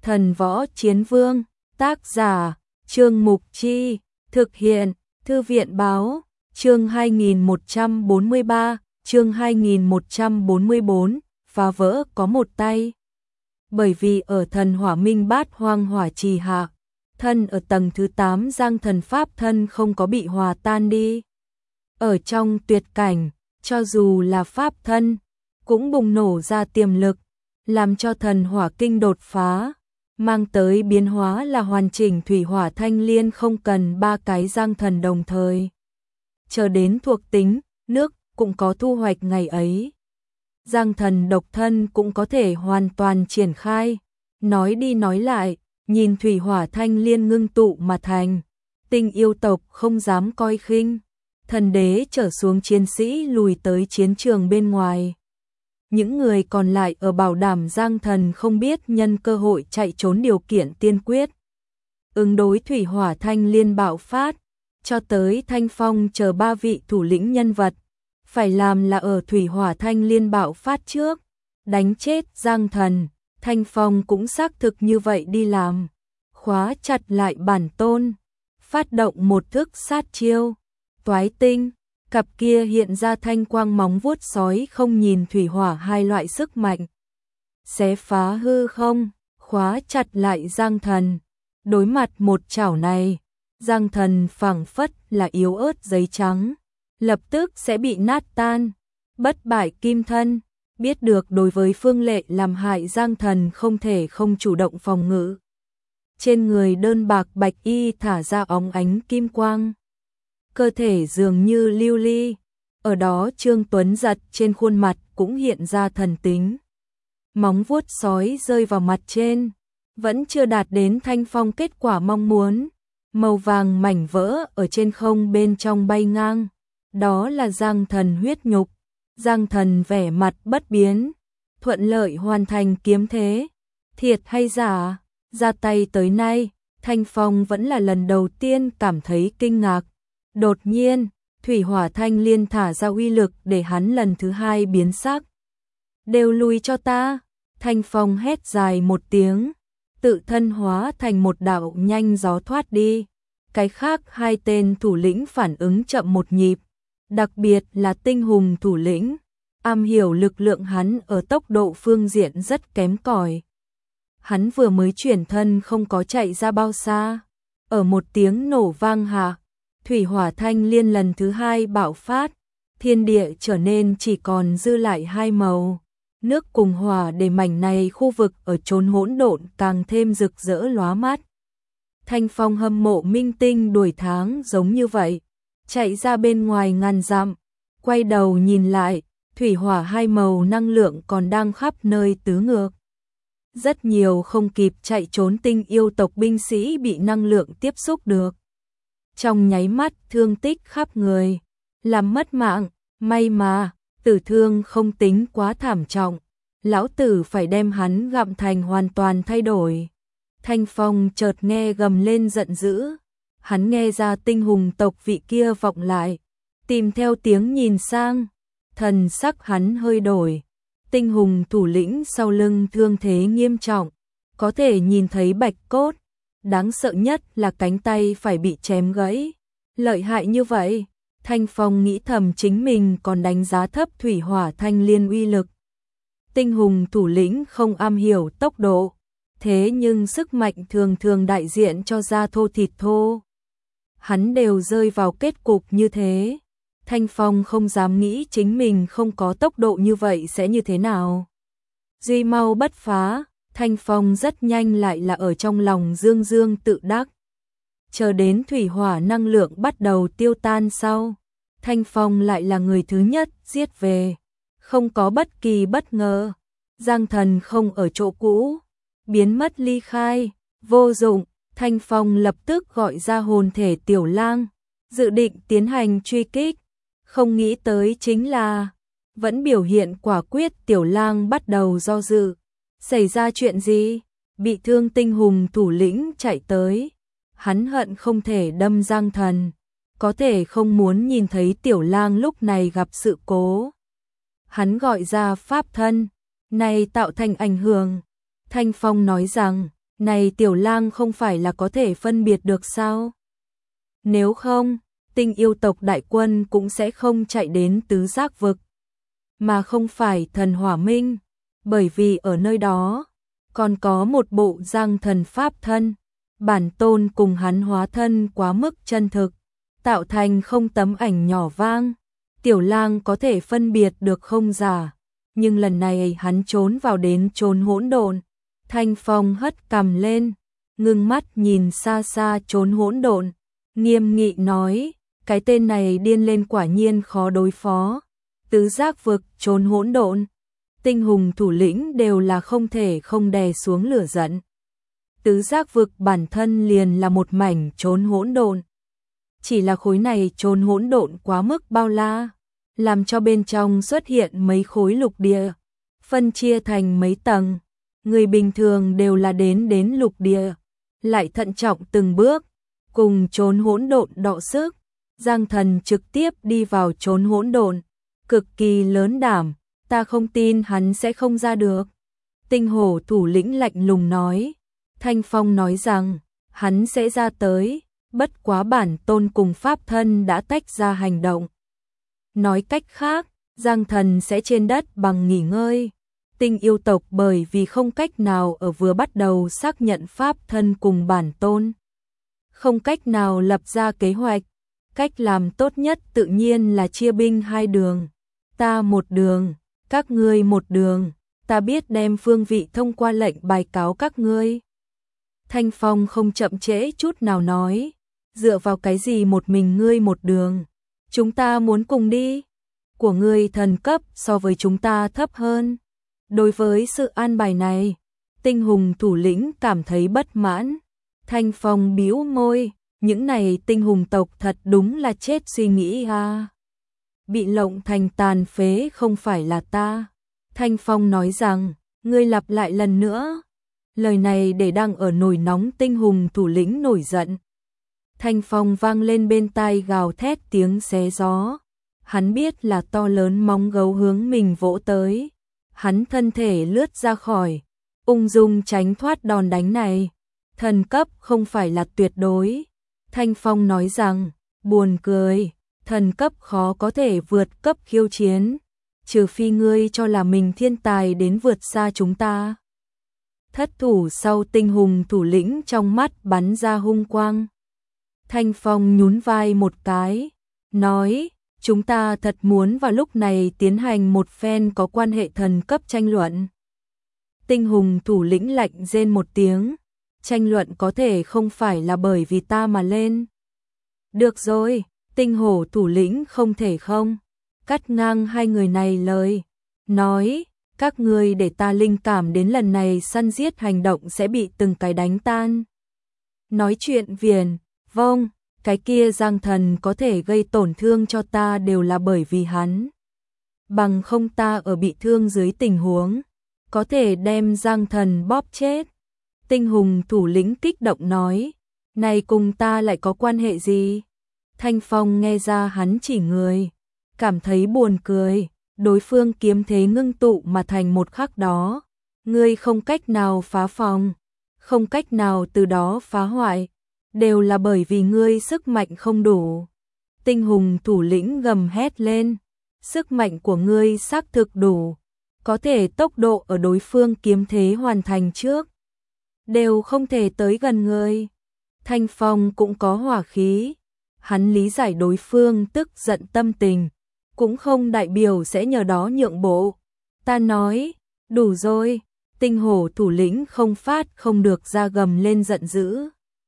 Thần Võ Chiến Vương, tác giả, Trương Mục Chi, thực hiện, Thư viện Báo, chương 2143, chương 2144, phá vỡ có một tay. Bởi vì ở thần hỏa minh bát hoang hỏa trì hạ, thân ở tầng thứ 8 Giang Thần Pháp thân không có bị hòa tan đi. Ở trong tuyệt cảnh, cho dù là Pháp thân, cũng bùng nổ ra tiềm lực, làm cho thần hỏa kinh đột phá, mang tới biến hóa là hoàn chỉnh thủy hỏa thanh liên không cần 3 cái Giang Thần đồng thời. Chờ đến thuộc tính, nước cũng có thu hoạch ngày ấy. Giang Thần độc thân cũng có thể hoàn toàn triển khai. Nói đi nói lại, nhìn thủy hỏa thanh liên ngưng tụ mà thành, Tinh yêu tộc không dám coi khinh. Thần đế trở xuống chiến sĩ lùi tới chiến trường bên ngoài. Những người còn lại ở bảo đảm Giang Thần không biết nhân cơ hội chạy trốn điều kiện tiên quyết. Ứng đối thủy hỏa thanh liên bạo phát, cho tới Thanh Phong chờ 3 vị thủ lĩnh nhân vật. Phải làm là ở thủy hỏa thanh liên bạo phát trước, đánh chết Giang Thần. Thanh Phong cũng xác thực như vậy đi làm. Khóa chặt lại bản tôn, phát động một thức sát chiêu. Toái tinh, cặp kia hiện ra thanh quang móng vuốt sói không nhìn thủy hỏa hai loại sức mạnh. Xé phá hư không, khóa chặt lại Giang Thần. Đối mặt một chảo này, Giang Thần phảng phất là yếu ớt giấy trắng, lập tức sẽ bị nát tan. Bất bại kim thân, biết được đối với Phương Lệ làm hại Giang Thần không thể không chủ động phòng ngự. Trên người đơn bạc bạch y thả ra óng ánh kim quang. Cơ thể dường như lưu ly, ở đó Trương Tuấn Giật trên khuôn mặt cũng hiện ra thần tính. Móng vuốt sói rơi vào mặt trên, vẫn chưa đạt đến Thanh Phong kết quả mong muốn. Màu vàng mảnh vỡ ở trên không bên trong bay ngang, đó là Giang Thần huyết nhục. Giang Thần vẻ mặt bất biến, thuận lợi hoàn thành kiếm thế. Thiệt hay giả, ra tay tới nay, Thanh Phong vẫn là lần đầu tiên cảm thấy kinh ngạc. Đột nhiên, thủy hỏa thanh liên thả ra uy lực để hắn lần thứ 2 biến sắc. Đều lùi cho ta, Thanh Phong hét dài một tiếng, tự thân hóa thành một đạo nhanh gió thoát đi. Cái khác 2 tên thủ lĩnh phản ứng chậm một nhịp, đặc biệt là Tinh Hùng thủ lĩnh, am hiểu lực lượng hắn ở tốc độ phương diện rất kém cỏi. Hắn vừa mới chuyển thân không có chạy ra bao xa, ở một tiếng nổ vang hạ, thủy hỏa thanh liên lần thứ 2 bạo phát, thiên địa trở nên chỉ còn dư lại 2 màu, nước cùng hỏa để mảnh này khu vực ở chốn hỗn độn càng thêm rực rỡ lóa mắt. Thanh Phong hâm mộ minh tinh đuổi tháng giống như vậy, chạy ra bên ngoài ngàn dặm, quay đầu nhìn lại, thủy hỏa 2 màu năng lượng còn đang khắp nơi tứ ngược. Rất nhiều không kịp chạy trốn tinh yêu tộc binh sĩ bị năng lượng tiếp xúc được. Trong nháy mắt thương tích khắp người, làm mất mạng, may mà, tử thương không tính quá thảm trọng. Lão tử phải đem hắn gặm thành hoàn toàn thay đổi. Thanh Phong chợt nghe gầm lên giận dữ, hắn nghe ra Tinh Hùng tộc vị kia vọng lại, tìm theo tiếng nhìn sang, thần sắc hắn hơi đổi. Tinh Hùng thủ lĩnh sau lưng thương thế nghiêm trọng, có thể nhìn thấy bạch cốt, đáng sợ nhất là cánh tay phải bị chém gãy. Lợi hại như vậy, Thanh Phong nghĩ thầm chính mình còn đánh giá thấp thủy hỏa thanh liên uy lực. Tinh Hùng thủ lĩnh không am hiểu tốc độ, thế nhưng sức mạnh thường thường đại diện cho da thô thịt thô. Hắn đều rơi vào kết cục như thế. Thanh Phong không dám nghĩ chính mình không có tốc độ như vậy sẽ như thế nào. Duy mau bất phá, Thanh Phong rất nhanh lại là ở trong lòng dương dương tự đắc. Chờ đến thủy hỏa năng lượng bắt đầu tiêu tan sau, Thanh Phong lại là người thứ nhất giết về. Không có bất kỳ bất ngờ, Giang Thần không ở chỗ cũ, biến mất ly khai, vô dụng. Thanh Phong lập tức gọi ra hồn thể Tiểu Lang, dự định tiến hành truy kích. Không nghĩ tới chính là, vẫn biểu hiện quả quyết Tiểu Lang bắt đầu do dự. Xảy ra chuyện gì? Bị thương Tinh Hùng thủ lĩnh chạy tới. Hắn hận không thể đâm Giang Thần, có thể không muốn nhìn thấy Tiểu Lang lúc này gặp sự cố. Hắn gọi ra pháp thân, này tạo thành ảnh hưởng. Thanh Phong nói rằng, Này Tiểu Lang không phải là có thể phân biệt được sao? Nếu không, Tinh yêu tộc đại quân cũng sẽ không chạy đến tứ giác vực, mà không phải thần hỏa minh, bởi vì ở nơi đó còn có một bộ Giang thần pháp thân, bản tôn cùng hắn hóa thân quá mức chân thực, tạo thành không tấm ảnh nhỏ vang. Tiểu Lang có thể phân biệt được không giả, nhưng lần này hắn trốn vào đến chốn hỗn độn. Thanh Phong hất cằm lên, ngưng mắt nhìn xa xa chốn hỗn độn, nghiêm nghị nói, cái tên này điên lên quả nhiên khó đối phó. Tứ giác vực, chốn hỗn độn, Tinh hùng thủ lĩnh đều là không thể không đè xuống lửa giận. Tứ giác vực bản thân liền là một mảnh chốn hỗn độn. Chỉ là khối này chốn hỗn độn quá mức bao la, làm cho bên trong xuất hiện mấy khối lục địa, phân chia thành mấy tầng. Người bình thường đều là đến lục địa, lại thận trọng từng bước, cùng chốn hỗn độn đọ sức. Giang thần trực tiếp đi vào chốn hỗn độn, cực kỳ lớn đảm, ta không tin hắn sẽ không ra được. Tinh hổ thủ lĩnh lạnh lùng nói. Thanh Phong nói rằng, hắn sẽ ra tới, bất quá bản tôn cùng pháp thân đã tách ra hành động. Nói cách khác, Giang thần sẽ trên đất bằng nghỉ ngơi. Tinh yêu tộc bởi vì không cách nào ở vừa bắt đầu xác nhận pháp thân cùng bản tôn, không cách nào lập ra kế hoạch. Cách làm tốt nhất tự nhiên là chia binh hai đường. Ta một đường, các ngươi một đường, ta biết đem phương vị thông qua lệnh bài cáo các ngươi. Thanh Phong không chậm trễ chút nào nói, dựa vào cái gì một mình ngươi một đường, chúng ta muốn cùng đi. Của ngươi thần cấp so với chúng ta thấp hơn. Đối với sự an bài này, Tinh hùng thủ lĩnh cảm thấy bất mãn. Thanh Phong bĩu môi, những này tinh hùng tộc thật đúng là chết suy nghĩ ha. Bị lộng thành tàn phế không phải là ta. Thanh Phong nói rằng, ngươi lặp lại lần nữa. Lời này để đang ở nổi nóng tinh hùng thủ lĩnh nổi giận. Thanh Phong vang lên bên tai gào thét tiếng xé gió. Hắn biết là to lớn móng gấu hướng mình vỗ tới. Hắn thân thể lướt ra khỏi, ung dung tránh thoát đòn đánh này. Thần cấp không phải là tuyệt đối. Thanh Phong nói rằng, buồn cười, thần cấp khó có thể vượt cấp khiêu chiến, trừ phi ngươi cho là mình thiên tài đến vượt xa chúng ta. Thất thủ sau tinh hùng thủ lĩnh trong mắt bắn ra hung quang. Thanh Phong nhún vai một cái, nói, chúng ta thật muốn vào lúc này tiến hành một phen có quan hệ thần cấp tranh luận. Tinh hùng thủ lĩnh lạnh rên một tiếng, tranh luận có thể không phải là bởi vì ta mà lên. Được rồi, tinh hổ thủ lĩnh không thể không. Cắt ngang hai người này lời, nói, các ngươi để ta linh cảm đến lần này săn giết hành động sẽ bị từng cái đánh tan. Nói chuyện viền, vâng, cái kia Giang thần có thể gây tổn thương cho ta đều là bởi vì hắn. Bằng không ta ở bị thương dưới tình huống, có thể đem Giang thần bóp chết. Tinh hùng thủ lĩnh kích động nói, này cùng ta lại có quan hệ gì? Thanh Phong nghe ra hắn chỉ người, cảm thấy buồn cười, đối phương kiếm thế ngưng tụ mà thành một khắc đó. Ngươi không cách nào phá phòng, không cách nào từ đó phá hoại, đều là bởi vì ngươi sức mạnh không đủ. Tinh hùng thủ lĩnh gầm hét lên, sức mạnh của ngươi xác thực đủ, có thể tốc độ ở đối phương kiếm thế hoàn thành trước, đều không thể tới gần ngươi. Thanh Phong cũng có hỏa khí, hắn lý giải đối phương tức giận tâm tình, cũng không đại biểu sẽ nhờ đó nhượng bộ. Ta nói, đủ rồi. Tinh hổ thủ lĩnh không phát không được ra gầm lên giận dữ.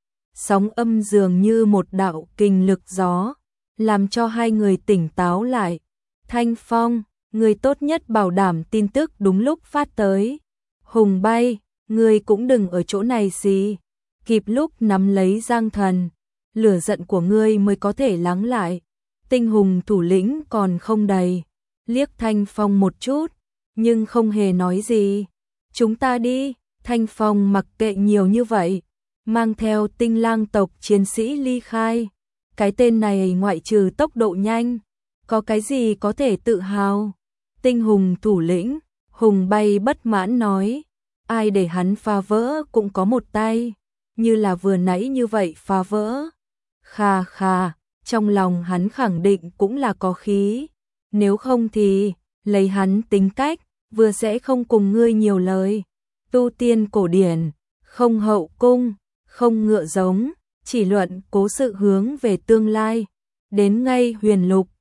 Sóng âm dường như một đạo kình lực gió, làm cho hai người tỉnh táo lại. Thanh Phong, người tốt nhất bảo đảm tin tức đúng lúc phát tới. Hùng Bay, người cũng đừng ở chỗ này xì, kịp lúc nắm lấy Giang thần, lửa giận của ngươi mới có thể lắng lại. Tinh hùng thủ lĩnh còn không đầy, liếc Thanh Phong một chút, nhưng không hề nói gì. Chúng ta đi. Thanh Phong mặc kệ nhiều như vậy, mang theo Tinh Lang tộc chiến sĩ ly khai. Cái tên này ngoại trừ tốc độ nhanh, có cái gì có thể tự hào? Tinh hùng thủ lĩnh, Hùng Bay bất mãn nói, ai để hắn phá vỡ cũng có một tay, như là vừa nãy như vậy phá vỡ. Khà khà, trong lòng hắn khẳng định cũng là có khí, nếu không thì, lấy hắn tính cách, vừa sẽ không cùng ngươi nhiều lời. Tu tiên cổ điển, không hậu cung, không ngựa giống, chỉ luận cố sự hướng về tương lai. Đến ngay huyền lục,